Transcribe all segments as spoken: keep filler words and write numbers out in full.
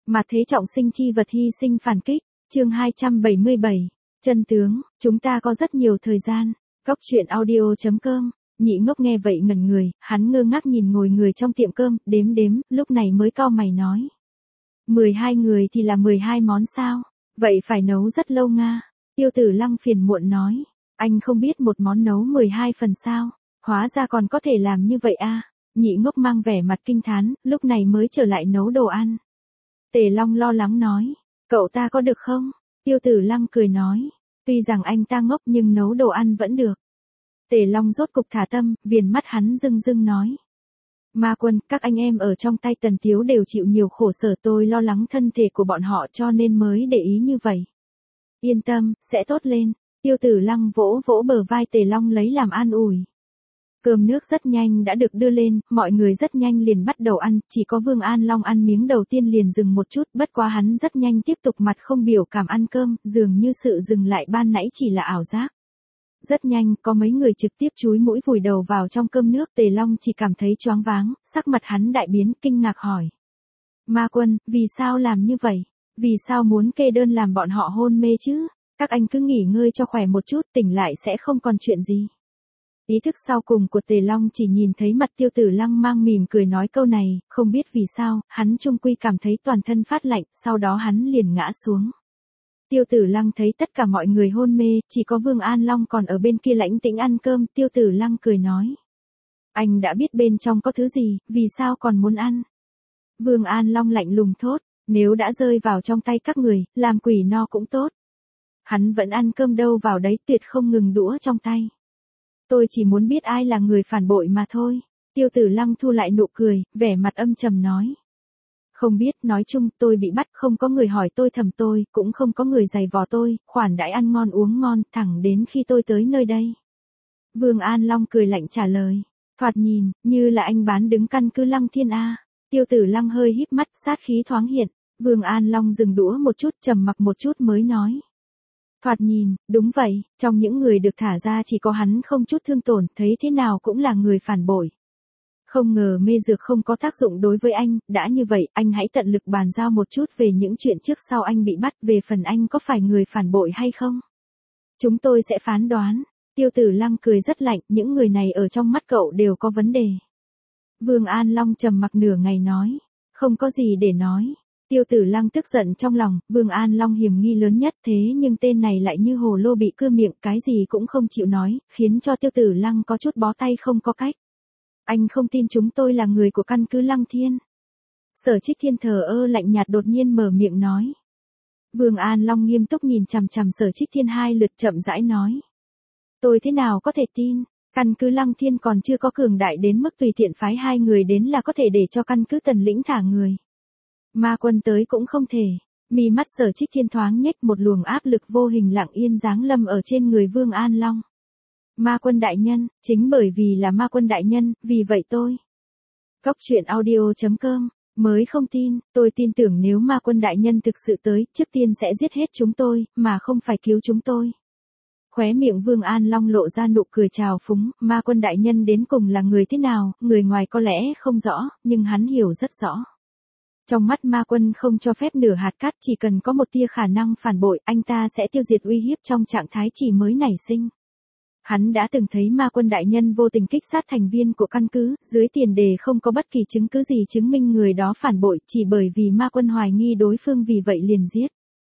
Mà thế trọng sinh chi vật hy sinh phản kích, chương hai trăm bảy mươi bảy, chân tướng, chúng ta có rất nhiều thời gian, góc truyện audio.com, Nhị Ngốc nghe vậy ngẩn người, hắn ngơ ngác nhìn ngồi người trong tiệm cơm, đếm đếm, lúc này mới cau mày nói. mười hai người thì là mười hai món sao, vậy phải nấu rất lâu nga, Tiêu Tử Lăng phiền muộn nói, anh không biết một món nấu mười hai phần sao, hóa ra còn có thể làm như vậy à, Nhị Ngốc mang vẻ mặt kinh thán, lúc này mới trở lại nấu đồ ăn. Tề Long lo lắng nói, cậu ta có được không? Tiêu Tử Lăng cười nói, tuy rằng anh ta ngốc nhưng nấu đồ ăn vẫn được. Tề Long rốt cục thả tâm, viền mắt hắn rưng rưng nói. Ma Quân, các anh em ở trong tay Tần Tiếu đều chịu nhiều khổ sở, tôi lo lắng thân thể của bọn họ cho nên mới để ý như vậy. Yên tâm, sẽ tốt lên. Tiêu Tử Lăng vỗ vỗ bờ vai Tề Long lấy làm an ủi. Cơm nước rất nhanh đã được đưa lên, mọi người rất nhanh liền bắt đầu ăn, chỉ có Vương An Long ăn miếng đầu tiên liền dừng một chút, bất quá hắn rất nhanh tiếp tục mặt không biểu cảm ăn cơm, dường như sự dừng lại ban nãy chỉ là ảo giác. Rất nhanh, có mấy người trực tiếp chúi mũi vùi đầu vào trong cơm nước, Tề Long chỉ cảm thấy choáng váng, sắc mặt hắn đại biến, kinh ngạc hỏi. Ma Quân, vì sao làm như vậy? Vì sao muốn kê đơn làm bọn họ hôn mê chứ? Các anh cứ nghỉ ngơi cho khỏe một chút, tỉnh lại sẽ không còn chuyện gì. Ý thức sau cùng của Tề Long chỉ nhìn thấy mặt Tiêu Tử Lăng mang mỉm cười nói câu này, không biết vì sao, hắn trung quy cảm thấy toàn thân phát lạnh, sau đó hắn liền ngã xuống. Tiêu Tử Lăng thấy tất cả mọi người hôn mê, chỉ có Vương An Long còn ở bên kia lãnh tĩnh ăn cơm, Tiêu Tử Lăng cười nói. Anh đã biết bên trong có thứ gì, vì sao còn muốn ăn? Vương An Long lạnh lùng thốt, nếu đã rơi vào trong tay các người, làm quỷ no cũng tốt. Hắn vẫn ăn cơm đâu vào đấy, tuyệt không ngừng đũa trong tay. Tôi chỉ muốn biết ai là người phản bội mà thôi. Tiêu Tử Lăng thu lại nụ cười, vẻ mặt âm trầm nói. Không biết, nói chung tôi bị bắt, không có người hỏi tôi thầm tôi, cũng không có người giày vò tôi, khoản đãi ăn ngon uống ngon, thẳng đến khi tôi tới nơi đây. Vương An Long cười lạnh trả lời. Thoạt nhìn, như là anh bán đứng căn cứ Lăng Thiên A. Tiêu Tử Lăng hơi híp mắt, sát khí thoáng hiện. Vương An Long dừng đũa một chút, trầm mặc một chút mới nói. Thoạt nhìn, đúng vậy, trong những người được thả ra chỉ có hắn không chút thương tổn, thấy thế nào cũng là người phản bội. Không ngờ mê dược không có tác dụng đối với anh, đã như vậy, anh hãy tận lực bàn giao một chút về những chuyện trước sau anh bị bắt, về phần anh có phải người phản bội hay không. Chúng tôi sẽ phán đoán. Tiêu Tử Lăng cười rất lạnh, những người này ở trong mắt cậu đều có vấn đề. Vương An Long trầm mặc nửa ngày nói, không có gì để nói. Tiêu Tử Lăng tức giận trong lòng, Vương An Long hiểm nghi lớn nhất thế nhưng tên này lại như hồ lô bị cưa miệng, cái gì cũng không chịu nói, khiến cho Tiêu Tử Lăng có chút bó tay không có cách. Anh không tin chúng tôi là người của căn cứ Lăng Thiên. Sở Trích Thiên thờ ơ lạnh nhạt đột nhiên mở miệng nói. Vương An Long nghiêm túc nhìn chằm chằm Sở Trích Thiên hai lượt chậm rãi nói. Tôi thế nào có thể tin, căn cứ Lăng Thiên còn chưa có cường đại đến mức tùy tiện phái hai người đến là có thể để cho căn cứ Tần Lĩnh thả người. Ma Quân tới cũng không thể. Mi mắt Sở Trích Thiên thoáng nhếch, một luồng áp lực vô hình lặng yên giáng lâm ở trên người Vương An Long. Ma Quân đại nhân, chính bởi vì là Ma Quân đại nhân, vì vậy tôi. Góc truyện audio.com, mới không tin, tôi tin tưởng nếu Ma Quân đại nhân thực sự tới, trước tiên sẽ giết hết chúng tôi, mà không phải cứu chúng tôi. Khóe miệng Vương An Long lộ ra nụ cười trào phúng, Ma Quân đại nhân đến cùng là người thế nào, người ngoài có lẽ không rõ, nhưng hắn hiểu rất rõ. Trong mắt Ma Quân không cho phép nửa hạt cát, chỉ cần có một tia khả năng phản bội, anh ta sẽ tiêu diệt uy hiếp trong trạng thái chỉ mới nảy sinh. Hắn đã từng thấy Ma Quân đại nhân vô tình kích sát thành viên của căn cứ, dưới tiền đề không có bất kỳ chứng cứ gì chứng minh người đó phản bội, chỉ bởi vì Ma Quân hoài nghi đối phương vì vậy liền giết.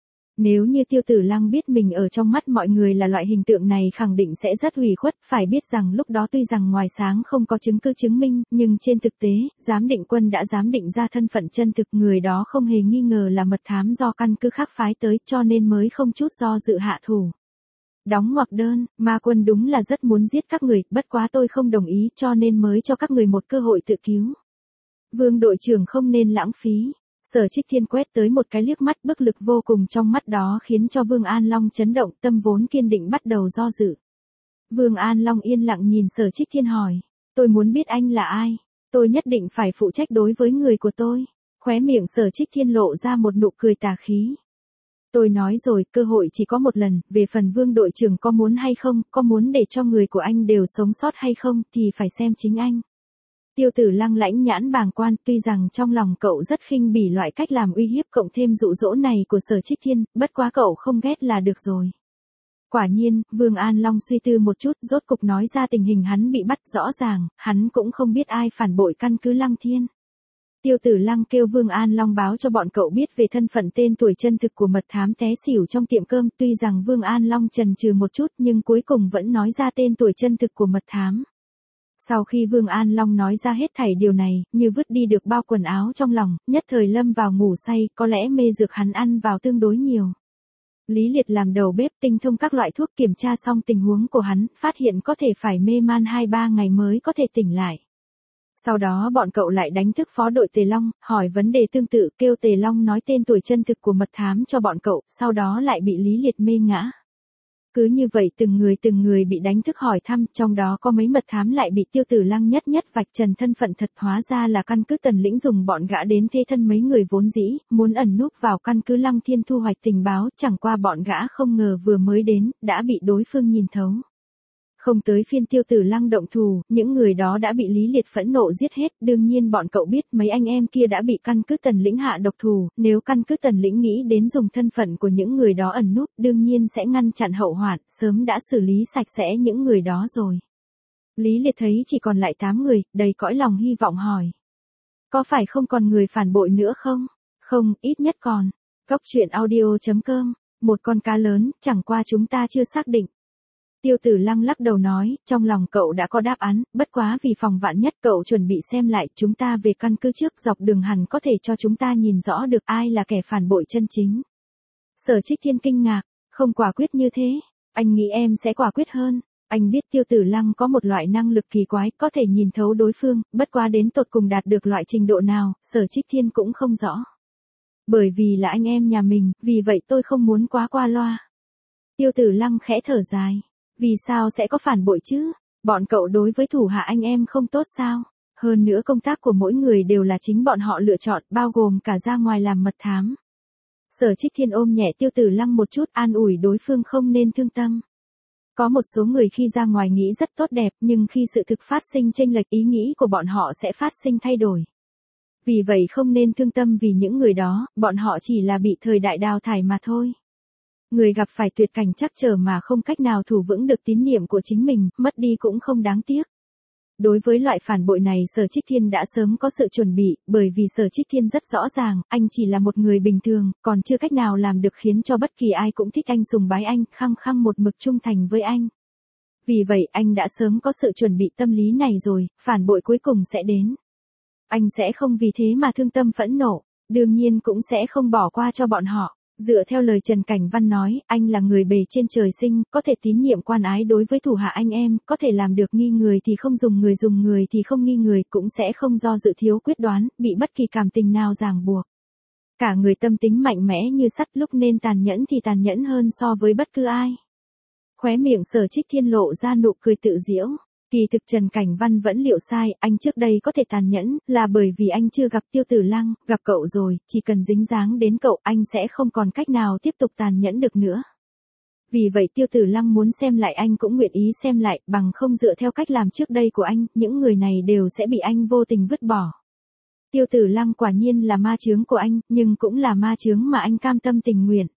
Nếu như Tiêu Tử Lăng biết mình ở trong mắt mọi người là loại hình tượng này khẳng định sẽ rất hủy khuất, phải biết rằng lúc đó tuy rằng ngoài sáng không có chứng cứ chứng minh, nhưng trên thực tế, giám định quân đã giám định ra thân phận chân thực, người đó không hề nghi ngờ là mật thám do căn cứ khác phái tới, cho nên mới không chút do dự hạ thủ. Đóng ngoặc đơn, Ma Quân đúng là rất muốn giết các người, bất quá tôi không đồng ý cho nên mới cho các người một cơ hội tự cứu. Vương đội trưởng không nên lãng phí. Sở Trích Thiên quét tới một cái liếc mắt, bức lực vô cùng trong mắt đó khiến cho Vương An Long chấn động, tâm vốn kiên định bắt đầu do dự. Vương An Long yên lặng nhìn Sở Trích Thiên hỏi, tôi muốn biết anh là ai, tôi nhất định phải phụ trách đối với người của tôi. Khóe miệng Sở Trích Thiên lộ ra một nụ cười tà khí. Tôi nói rồi, cơ hội chỉ có một lần, về phần Vương đội trưởng có muốn hay không, có muốn để cho người của anh đều sống sót hay không, thì phải xem chính anh. Tiêu Tử Lăng lãnh nhãn bàng quan, tuy rằng trong lòng cậu rất khinh bỉ loại cách làm uy hiếp cộng thêm dụ dỗ này của Sở Trích Thiên, bất quá cậu không ghét là được rồi. Quả nhiên, Vương An Long suy tư một chút, rốt cục nói ra tình hình hắn bị bắt, rõ ràng, hắn cũng không biết ai phản bội căn cứ Lăng Thiên. Tiêu Tử Lăng kêu Vương An Long báo cho bọn cậu biết về thân phận tên tuổi chân thực của mật thám té xỉu trong tiệm cơm, tuy rằng Vương An Long chần chừ một chút nhưng cuối cùng vẫn nói ra tên tuổi chân thực của mật thám. Sau khi Vương An Long nói ra hết thảy điều này, như vứt đi được bao quần áo trong lòng, nhất thời lâm vào ngủ say, có lẽ mê dược hắn ăn vào tương đối nhiều. Lý Liệt làm đầu bếp tinh thông các loại thuốc, kiểm tra xong tình huống của hắn, phát hiện có thể phải mê man hai ba ngày mới có thể tỉnh lại. Sau đó bọn cậu lại đánh thức phó đội Tề Long, hỏi vấn đề tương tự, kêu Tề Long nói tên tuổi chân thực của mật thám cho bọn cậu, sau đó lại bị Lý Liệt mê ngã. Cứ như vậy từng người từng người bị đánh thức hỏi thăm, trong đó có mấy mật thám lại bị Tiêu Tử Lăng nhất nhất vạch trần thân phận thật, hóa ra là căn cứ Tần Lĩnh dùng bọn gã đến thế thân mấy người vốn dĩ, muốn ẩn núp vào căn cứ Lăng Thiên thu hoạch tình báo, chẳng qua bọn gã không ngờ vừa mới đến, đã bị đối phương nhìn thấu. Không tới phiên Tiêu Tử Lăng động thủ, những người đó đã bị Lý Liệt phẫn nộ giết hết, đương nhiên bọn cậu biết mấy anh em kia đã bị căn cứ Tần Lĩnh hạ độc thủ, nếu căn cứ Tần Lĩnh nghĩ đến dùng thân phận của những người đó ẩn núp, đương nhiên sẽ ngăn chặn hậu hoạn, sớm đã xử lý sạch sẽ những người đó rồi. Lý Liệt thấy chỉ còn lại tám người, đầy cõi lòng hy vọng hỏi. Có phải không còn người phản bội nữa không? Không, ít nhất còn. Góc truyện audio chấm com, một con cá lớn, chẳng qua chúng ta chưa xác định. Tiêu Tử Lăng lắc đầu nói, trong lòng cậu đã có đáp án, bất quá vì phòng vạn nhất cậu chuẩn bị xem lại, chúng ta về căn cứ trước, dọc đường hẳn có thể cho chúng ta nhìn rõ được ai là kẻ phản bội chân chính. Sở Trích Thiên kinh ngạc, không quả quyết như thế, anh nghĩ em sẽ quả quyết hơn. Anh biết Tiêu Tử Lăng có một loại năng lực kỳ quái, có thể nhìn thấu đối phương, bất quá đến tột cùng đạt được loại trình độ nào, Sở Trích Thiên cũng không rõ. Bởi vì là anh em nhà mình, vì vậy tôi không muốn quá qua loa. Tiêu Tử Lăng khẽ thở dài. Vì sao sẽ có phản bội chứ? Bọn cậu đối với thủ hạ anh em không tốt sao? Hơn nữa công tác của mỗi người đều là chính bọn họ lựa chọn, bao gồm cả ra ngoài làm mật thám. Sở Trích Thiên ôm nhẹ Tiêu Tử Lăng một chút, an ủi đối phương không nên thương tâm. Có một số người khi ra ngoài nghĩ rất tốt đẹp, nhưng khi sự thực phát sinh chênh lệch, ý nghĩ của bọn họ sẽ phát sinh thay đổi. Vì vậy không nên thương tâm vì những người đó, bọn họ chỉ là bị thời đại đào thải mà thôi. Người gặp phải tuyệt cảnh trắc trở mà không cách nào thủ vững được tín niệm của chính mình, mất đi cũng không đáng tiếc. Đối với loại phản bội này Sở Trích Thiên đã sớm có sự chuẩn bị, bởi vì Sở Trích Thiên rất rõ ràng, anh chỉ là một người bình thường, còn chưa cách nào làm được khiến cho bất kỳ ai cũng thích anh, sùng bái anh, khăng khăng một mực trung thành với anh. Vì vậy anh đã sớm có sự chuẩn bị tâm lý này rồi, phản bội cuối cùng sẽ đến. Anh sẽ không vì thế mà thương tâm phẫn nộ, đương nhiên cũng sẽ không bỏ qua cho bọn họ. Dựa theo lời Trần Cảnh Văn nói, anh là người bề trên trời sinh, có thể tín nhiệm quan ái đối với thủ hạ anh em, có thể làm được nghi người thì không dùng người, dùng người thì không nghi người, cũng sẽ không do dự thiếu quyết đoán, bị bất kỳ cảm tình nào ràng buộc. Cả người tâm tính mạnh mẽ như sắt, lúc nên tàn nhẫn thì tàn nhẫn hơn so với bất cứ ai. Khóe miệng Sở Trích Thiên lộ ra nụ cười tự giễu. Kỳ thực Trần Cảnh Văn vẫn liệu sai, anh trước đây có thể tàn nhẫn, là bởi vì anh chưa gặp Tiêu Tử Lăng, gặp cậu rồi, chỉ cần dính dáng đến cậu, anh sẽ không còn cách nào tiếp tục tàn nhẫn được nữa. Vì vậy Tiêu Tử Lăng muốn xem lại anh cũng nguyện ý xem lại, bằng không dựa theo cách làm trước đây của anh, những người này đều sẽ bị anh vô tình vứt bỏ. Tiêu Tử Lăng quả nhiên là ma chướng của anh, nhưng cũng là ma chướng mà anh cam tâm tình nguyện.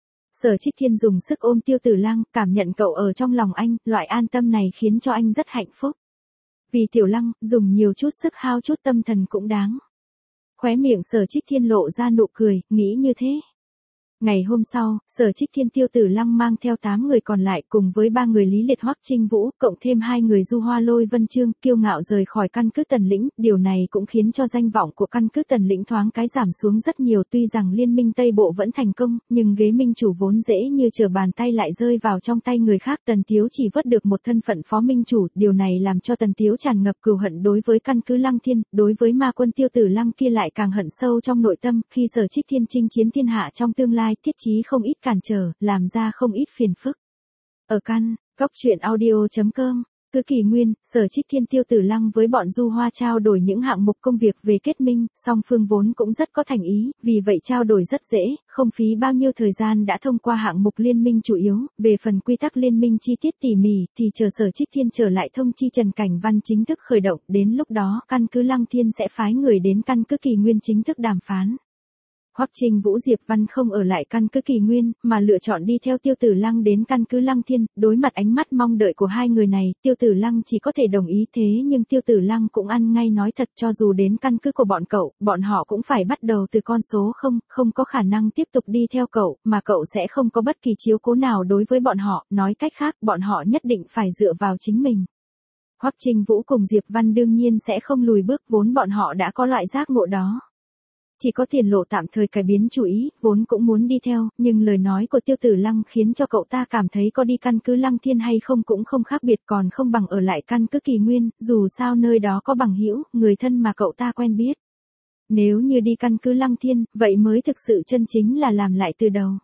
Sở Trích Thiên dùng sức ôm Tiêu Tử Lăng, cảm nhận cậu ở trong lòng anh, loại an tâm này khiến cho anh rất hạnh phúc. Vì Tiểu Lăng, dùng nhiều chút sức hao chút tâm thần cũng đáng. Khóe miệng Sở Trích Thiên lộ ra nụ cười, nghĩ như thế. Ngày hôm sau, Sở Trích Thiên Tiêu Tử Lăng mang theo tám người còn lại cùng với ba người Lý Liệt Hoắc Trinh Vũ, cộng thêm hai người Du Hoa Lôi Vân Trương, kiêu ngạo rời khỏi căn cứ Tần Lĩnh, điều này cũng khiến cho danh vọng của căn cứ Tần Lĩnh thoáng cái giảm xuống rất nhiều, tuy rằng liên minh Tây Bộ vẫn thành công, nhưng ghế minh chủ vốn dễ như trở bàn tay lại rơi vào trong tay người khác, Tần Tiếu chỉ vớt được một thân phận phó minh chủ, điều này làm cho Tần Tiếu tràn ngập cừu hận đối với căn cứ Lăng Thiên, đối với ma quân Tiêu Tử Lăng kia lại càng hận sâu trong nội tâm, khi Sở Trích Thiên chinh chiến thiên hạ trong tương lai, thiết chí không ít cản trở, làm ra không ít phiền phức. Ở căn, góc truyện audio chấm com cứ kỳ nguyên, Sở Trích Thiên Tiêu Tử Lăng với bọn Du Hoa trao đổi những hạng mục công việc về kết minh, song phương vốn cũng rất có thành ý, vì vậy trao đổi rất dễ, không phí bao nhiêu thời gian đã thông qua hạng mục liên minh chủ yếu, về phần quy tắc liên minh chi tiết tỉ mỉ, thì chờ Sở Trích Thiên trở lại thông chi Trần Cảnh Văn chính thức khởi động, đến lúc đó căn cứ Lăng Thiên sẽ phái người đến căn cứ kỳ nguyên chính thức đàm phán. Hoắc Trinh Vũ Diệp Văn không ở lại căn cứ kỳ nguyên, mà lựa chọn đi theo Tiêu Tử Lăng đến căn cứ Lăng Thiên, đối mặt ánh mắt mong đợi của hai người này, Tiêu Tử Lăng chỉ có thể đồng ý thế nhưng Tiêu Tử Lăng cũng ăn ngay nói thật cho dù đến căn cứ của bọn cậu, bọn họ cũng phải bắt đầu từ con số không, không có khả năng tiếp tục đi theo cậu, mà cậu sẽ không có bất kỳ chiếu cố nào đối với bọn họ, nói cách khác, bọn họ nhất định phải dựa vào chính mình. Hoắc Trinh Vũ cùng Diệp Văn đương nhiên sẽ không lùi bước, vốn bọn họ đã có loại giác ngộ đó. Chỉ có Tiền Lộ tạm thời cải biến chủ ý, vốn cũng muốn đi theo, nhưng lời nói của Tiêu Tử Lăng khiến cho cậu ta cảm thấy có đi căn cứ Lăng Thiên hay không cũng không khác biệt, còn không bằng ở lại căn cứ kỳ nguyên, dù sao nơi đó có bằng hữu, người thân mà cậu ta quen biết. Nếu như đi căn cứ Lăng Thiên, vậy mới thực sự chân chính là làm lại từ đầu.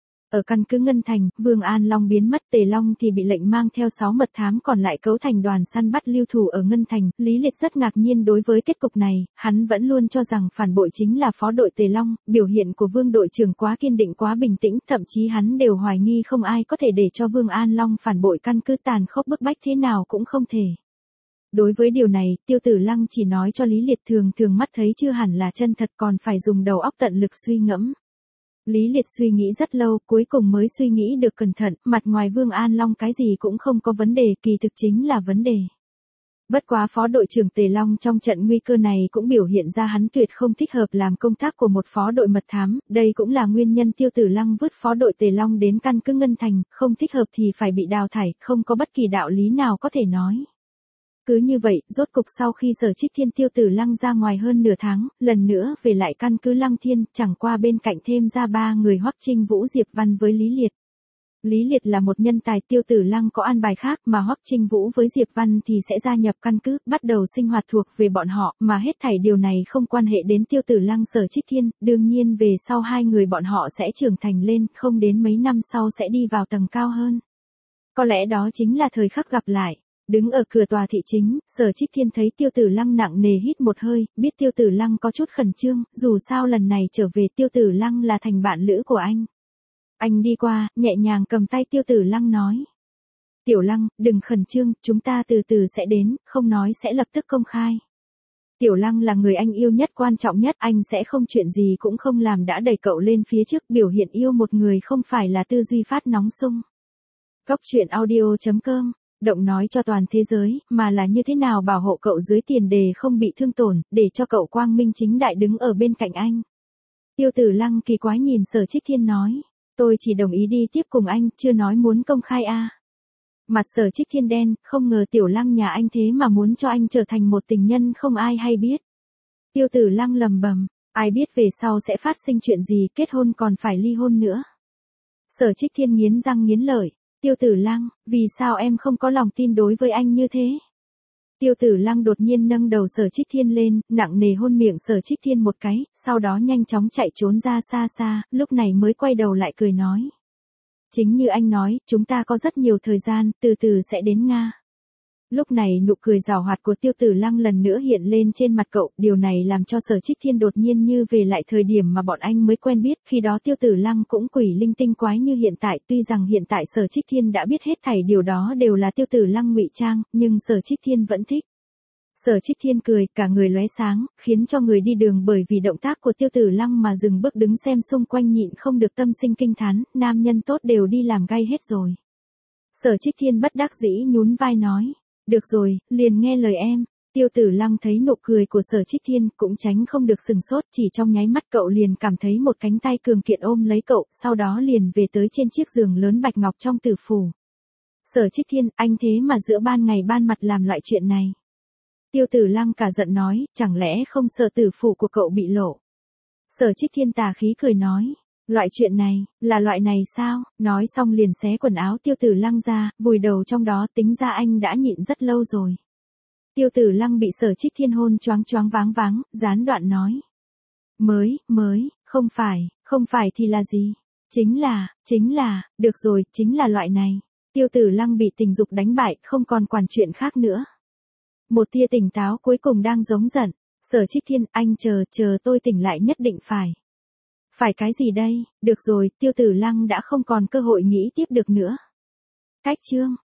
Ở căn cứ Ngân Thành, Vương An Long biến mất, Tề Long thì bị lệnh mang theo sáu mật thám còn lại cấu thành đoàn săn bắt lưu thủ ở Ngân Thành, Lý Liệt rất ngạc nhiên đối với kết cục này, hắn vẫn luôn cho rằng phản bội chính là phó đội Tề Long, biểu hiện của Vương đội trưởng quá kiên định quá bình tĩnh, thậm chí hắn đều hoài nghi không ai có thể để cho Vương An Long phản bội, căn cứ tàn khốc bức bách thế nào cũng không thể. Đối với điều này, Tiêu Tử Lăng chỉ nói cho Lý Liệt thường thường mắt thấy chưa hẳn là chân thật, còn phải dùng đầu óc tận lực suy ngẫm. Lý Liệt suy nghĩ rất lâu, cuối cùng mới suy nghĩ được cẩn thận, mặt ngoài Vương An Long cái gì cũng không có vấn đề, kỳ thực chính là vấn đề. Bất quá phó đội trưởng Tề Long trong trận nguy cơ này cũng biểu hiện ra hắn tuyệt không thích hợp làm công tác của một phó đội mật thám, đây cũng là nguyên nhân Tiêu Tử Lăng vứt phó đội Tề Long đến căn cứ Ngân Thành, không thích hợp thì phải bị đào thải, không có bất kỳ đạo lý nào có thể nói. Cứ như vậy, rốt cục sau khi Sở Trích Thiên Tiêu Tử Lăng ra ngoài hơn nửa tháng, lần nữa về lại căn cứ Lăng Thiên, chẳng qua bên cạnh thêm ra ba người Hoắc Trinh Vũ Diệp Văn với Lý Liệt. Lý Liệt là một nhân tài, Tiêu Tử Lăng có an bài khác, mà Hoắc Trinh Vũ với Diệp Văn thì sẽ gia nhập căn cứ, bắt đầu sinh hoạt thuộc về bọn họ, mà hết thảy điều này không quan hệ đến Tiêu Tử Lăng Sở Trích Thiên, đương nhiên về sau hai người bọn họ sẽ trưởng thành lên, không đến mấy năm sau sẽ đi vào tầng cao hơn. Có lẽ đó chính là thời khắc gặp lại. Đứng ở cửa tòa thị chính, Sở Trích Thiên thấy Tiêu Tử Lăng nặng nề hít một hơi, biết Tiêu Tử Lăng có chút khẩn trương, dù sao lần này trở về Tiêu Tử Lăng là thành bạn lữ của anh. Anh đi qua, nhẹ nhàng cầm tay Tiêu Tử Lăng nói. Tiểu Lăng, đừng khẩn trương, chúng ta từ từ sẽ đến, không nói sẽ lập tức công khai. Tiểu Lăng là người anh yêu nhất, quan trọng nhất, anh sẽ không chuyện gì cũng không làm đã đẩy cậu lên phía trước, biểu hiện yêu một người không phải là tư duy phát nóng sung. Cóc truyện audio chấm com động nói cho toàn thế giới, mà là như thế nào bảo hộ cậu dưới tiền đề không bị thương tổn, để cho cậu quang minh chính đại đứng ở bên cạnh anh. Tiêu Tử Lăng kỳ quái nhìn Sở Trích Thiên nói, tôi chỉ đồng ý đi tiếp cùng anh, chưa nói muốn công khai a. À. Mặt Sở Trích Thiên đen, không ngờ Tiểu Lăng nhà anh thế mà muốn cho anh trở thành một tình nhân không ai hay biết. Tiêu Tử Lăng lầm bầm, ai biết về sau sẽ phát sinh chuyện gì, kết hôn còn phải ly hôn nữa. Sở Trích Thiên nghiến răng nghiến lợi. Tiêu Tử Lăng, vì sao em không có lòng tin đối với anh như thế? Tiêu Tử Lăng đột nhiên nâng đầu Sở Trích Thiên lên, nặng nề hôn miệng Sở Trích Thiên một cái, sau đó nhanh chóng chạy trốn ra xa xa, lúc này mới quay đầu lại cười nói. Chính như anh nói, chúng ta có rất nhiều thời gian, từ từ sẽ đến Nga. Lúc này nụ cười giảo hoạt của Tiêu Tử Lăng lần nữa hiện lên trên mặt cậu, điều này làm cho Sở Trích Thiên đột nhiên như về lại thời điểm mà bọn anh mới quen biết, khi đó Tiêu Tử Lăng cũng quỷ linh tinh quái như hiện tại, tuy rằng hiện tại Sở Trích Thiên đã biết hết thảy điều đó đều là Tiêu Tử Lăng ngụy trang, nhưng Sở Trích Thiên vẫn thích. Sở Trích Thiên cười, cả người lóe sáng, khiến cho người đi đường bởi vì động tác của Tiêu Tử Lăng mà dừng bước đứng xem xung quanh nhịn không được tâm sinh kinh thán, nam nhân tốt đều đi làm gay hết rồi. Sở Trích Thiên bất đắc dĩ nhún vai nói. Được rồi, liền nghe lời em. Tiêu Tử Lăng thấy nụ cười của Sở Trích Thiên cũng tránh không được sừng sốt, chỉ trong nháy mắt cậu liền cảm thấy một cánh tay cường kiện ôm lấy cậu, sau đó liền về tới trên chiếc giường lớn bạch ngọc trong tử phủ. Sở Trích Thiên, anh thế mà giữa ban ngày ban mặt làm loại chuyện này. Tiêu Tử Lăng cả giận nói, chẳng lẽ không sợ tử phủ của cậu bị lộ. Sở Trích Thiên tà khí cười nói. Loại chuyện này, là loại này sao? Nói xong liền xé quần áo Tiêu Tử Lăng ra, vùi đầu trong đó, tính ra anh đã nhịn rất lâu rồi. Tiêu Tử Lăng bị Sở Trích Thiên hôn choáng choáng váng váng, gián đoạn nói. Mới, mới, không phải, không phải thì là gì? Chính là, chính là, được rồi, chính là loại này. Tiêu Tử Lăng bị tình dục đánh bại, không còn quản chuyện khác nữa. Một tia tỉnh táo cuối cùng đang giống giận. Sở Trích Thiên, anh chờ, chờ tôi tỉnh lại nhất định phải. Phải cái gì đây? Được rồi, Tiêu Tử Lăng đã không còn cơ hội nghĩ tiếp được nữa. Cách chương